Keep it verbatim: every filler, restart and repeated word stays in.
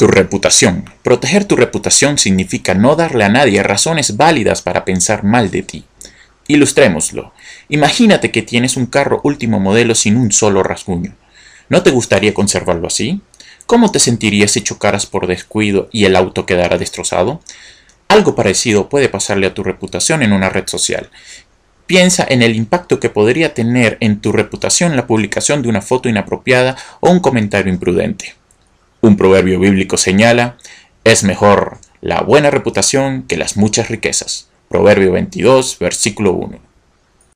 Tu reputación. Proteger tu reputación significa no darle a nadie razones válidas para pensar mal de ti. Ilustrémoslo. Imagínate que tienes un carro último modelo sin un solo rasguño. ¿No te gustaría conservarlo así? ¿Cómo te sentirías si chocaras por descuido y el auto quedara destrozado? Algo parecido puede pasarle a tu reputación en una red social. Piensa en el impacto que podría tener en tu reputación la publicación de una foto inapropiada o un comentario imprudente. Un proverbio bíblico señala: es mejor la buena reputación que las muchas riquezas. Proverbio veintidós, versículo uno.